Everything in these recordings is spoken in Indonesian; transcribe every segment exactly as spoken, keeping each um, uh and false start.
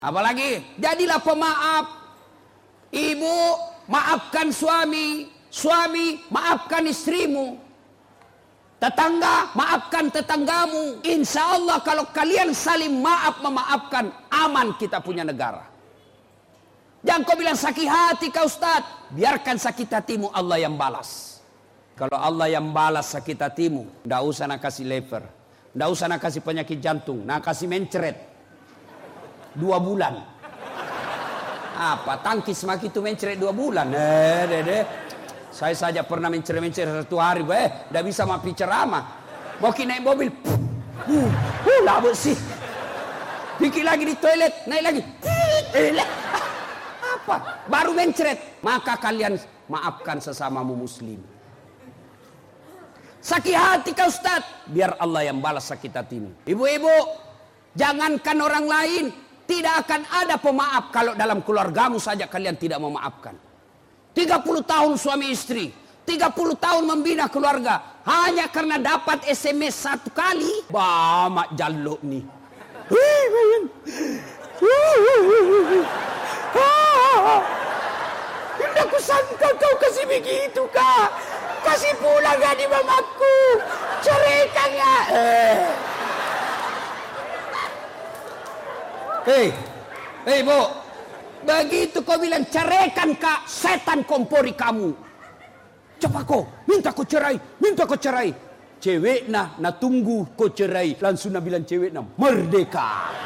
Apalagi jadilah pemaaf. Ibu maafkan suami, suami maafkan istrimu, tetangga maafkan tetanggamu. Insya Allah kalau kalian saling maaf memaafkan, aman kita punya negara. Jangan kau bilang sakit hati kau Ustaz, biarkan sakit hatimu Allah yang balas. Kalau Allah yang balas sakit hatimu, ndak usah nak kasih lever, ndak usah nak kasih penyakit jantung, nak kasih mencret dua bulan. Apa tangkis maki itu mencret dua bulan? Eh, deh, deh. Saya saja pernah mencret-mencret satu hari, eh, ndak bisa mapi ceramah. Mau naik mobil, uh, uh, labut sih. Bikin lagi di toilet, naik lagi. Apa? Baru mencret. Maka kalian maafkan sesamamu muslim. Sakit hati kau Ustaz, biar Allah yang balas sakit hatimu. Ibu-ibu, jangankan orang lain, tidak akan ada pemaaf kalau dalam keluargamu saja kalian tidak memaafkan. tiga puluh tahun suami istri, tiga puluh tahun membina keluarga, hanya karena dapat S M S satu kali, bamak jaluk nih. Tidak kusangka kau kasih begitu kak. Kasih pula gadi mamaku. Cerita nggak? Eh. Hei, hei bu, begitu kau bilang ceraikan kak, setan kompori kamu. Coba kau, minta kau cerai, minta kau cerai. Cewek nah, nah tunggu kau cerai. Langsung nak bilang cewek nah, merdeka.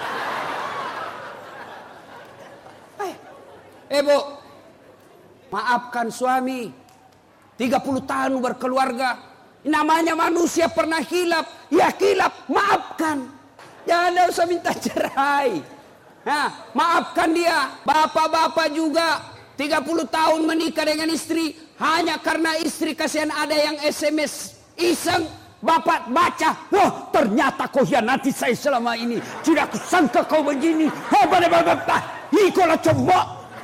Eh, eh bu, maafkan suami. tiga puluh tahun berkeluarga. Namanya manusia pernah hilap. Ya hilap, maafkan. Jangan usah minta cerai. Nah, maafkan dia. Bapak-bapak juga tiga puluh tahun menikah dengan istri, hanya karena istri kasihan ada yang S M S iseng, bapak baca, wah ternyata kau hianati saya selama ini, tidak kusangka kau begini. Oh pada bapak, ikolah coba.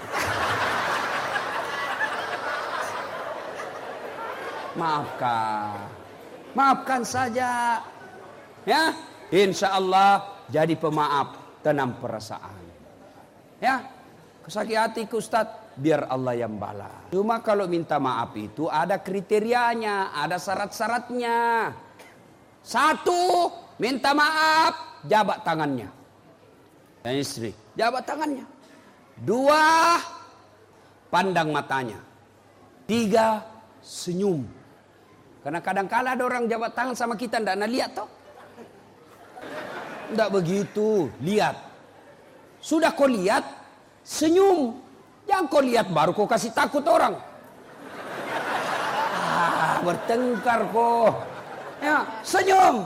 Maafkan, maafkan saja, ya. Insya Allah jadi pemaaf, tenang perasaan. Ya, sakit hati Ustaz, biar Allah yang balas. Cuma kalau minta maaf itu ada kriterianya, ada syarat-syaratnya. Satu, minta maaf, jabat tangannya. Dan istri, jabat tangannya. Dua, pandang matanya. Tiga, senyum. Karena kadang-kala ada orang jabat tangan sama kita, ndak nak lihat toh. Ndak begitu, lihat. Sudah kau lihat, senyum. Jangan kau lihat baru kau kasih takut orang. Ah, bertengkar kau. Ya, senyum.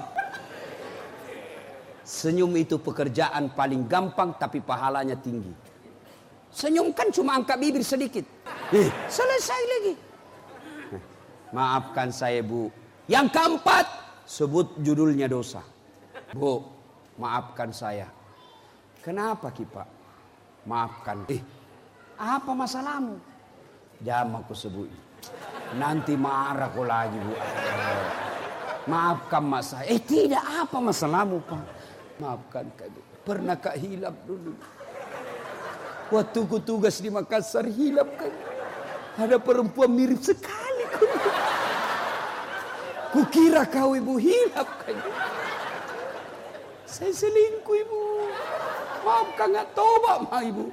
Senyum itu pekerjaan paling gampang tapi pahalanya tinggi. Senyum kan cuma angkat bibir sedikit. Eh, selesai lagi. Maafkan saya bu. Yang keempat, sebut judulnya dosa. Bu, maafkan saya. Kenapa Kipak? Maafkan. Eh, apa masalahmu? Jangan aku sebut. Nanti marah kau lagi bu. Maafkan mas saya. Eh tidak, apa masalahmu Pak? Maafkan kak. Pernah kak hilap dulu. Waktu ku tugas di Makassar hilap kan. Ada perempuan mirip sekali. Kukira kau ibu hilap kan. Saya selingkuh ibu. Maafkan nggak tobat mah ibu.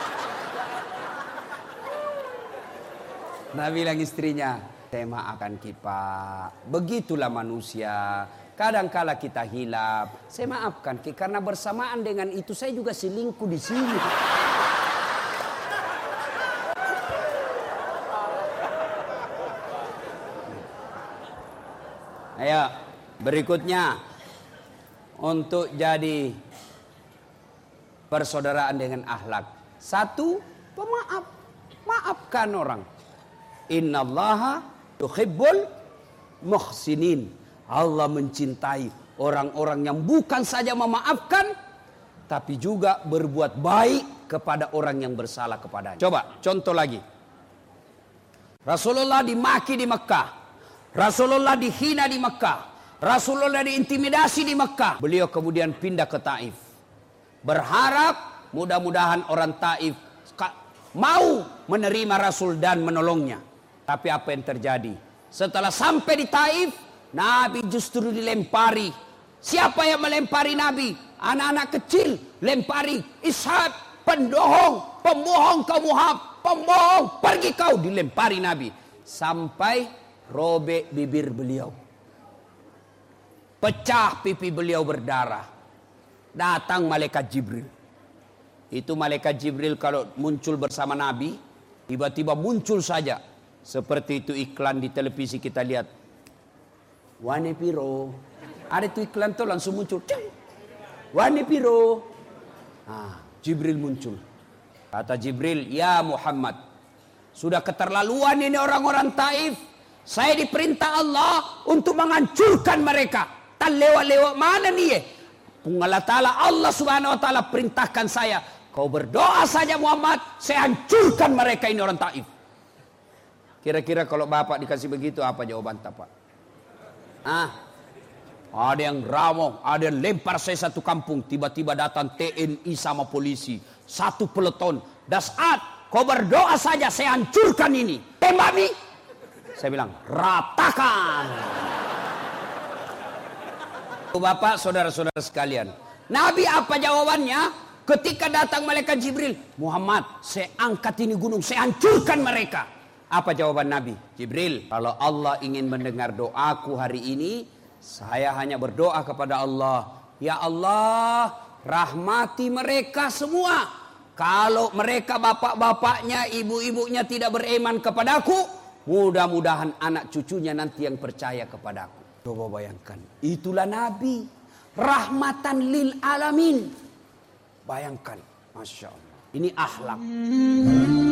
Nah bilang istrinya, saya maafkan Kipak. Begitulah manusia. Kadang-kala kita hilap. Saya maafkan Ki, karena bersamaan dengan itu saya juga selingkuh di sini. Ayo, berikutnya untuk jadi persaudaraan dengan akhlak. Satu, pemaaf. Maafkan orang. Innallaha yuhibbul muhsinin. Allah mencintai orang-orang yang bukan saja memaafkan, tapi juga berbuat baik kepada orang yang bersalah kepadanya. Coba, contoh lagi. Rasulullah dimaki di Mekah. Rasulullah dihina di Mekah. Rasulullah diintimidasi di Mekah. Beliau kemudian pindah ke Taif. Berharap mudah-mudahan orang Taif mau menerima Rasul dan menolongnya. Tapi apa yang terjadi? Setelah sampai di Taif, Nabi justru dilempari. Siapa yang melempari Nabi? Anak-anak kecil lempari. Ishaq, pendohong, pembohong kau Muhammad, pembohong, pergi kau, dilempari Nabi. Sampai robek bibir beliau. Pecah pipi beliau berdarah. Datang malaikat Jibril. Itu malaikat Jibril kalau muncul bersama Nabi, tiba-tiba muncul saja. Seperti itu iklan di televisi kita lihat. Wane piro. Ada itu iklan tuh langsung muncul. Wane piro. Nah, Jibril muncul. Kata Jibril, ya Muhammad, sudah keterlaluan ini orang-orang Taif. Saya diperintah Allah untuk menghancurkan mereka. Tak lewat-lewat mana nih? Allah Ta'ala, Allah Subhanahu Wa Ta'ala perintahkan saya. Kau berdoa saja Muhammad, saya hancurkan mereka ini orang Taif. Kira-kira kalau bapak dikasih begitu, apa jawaban bapak? Ah, ada yang ramong, ada yang lempar saya satu kampung. Tiba-tiba datang T N I sama polisi. Satu peleton. Dasat, kau berdoa saja, saya hancurkan ini. Tembak nih. Saya bilang, ratakan. Bapak, saudara-saudara sekalian. Nabi apa jawabannya? Ketika datang malaikat Jibril, Muhammad, saya angkat ini gunung, saya hancurkan mereka. Apa jawaban Nabi? Jibril, kalau Allah ingin mendengar doaku hari ini, saya hanya berdoa kepada Allah. Ya Allah, rahmati mereka semua. Kalau mereka bapak-bapaknya, ibu-ibunya tidak beriman kepadaku, mudah-mudahan anak cucunya nanti yang percaya kepadaku. Coba bayangkan, itulah Nabi. Rahmatan lil alamin. Bayangkan, Masya Allah. Ini akhlak.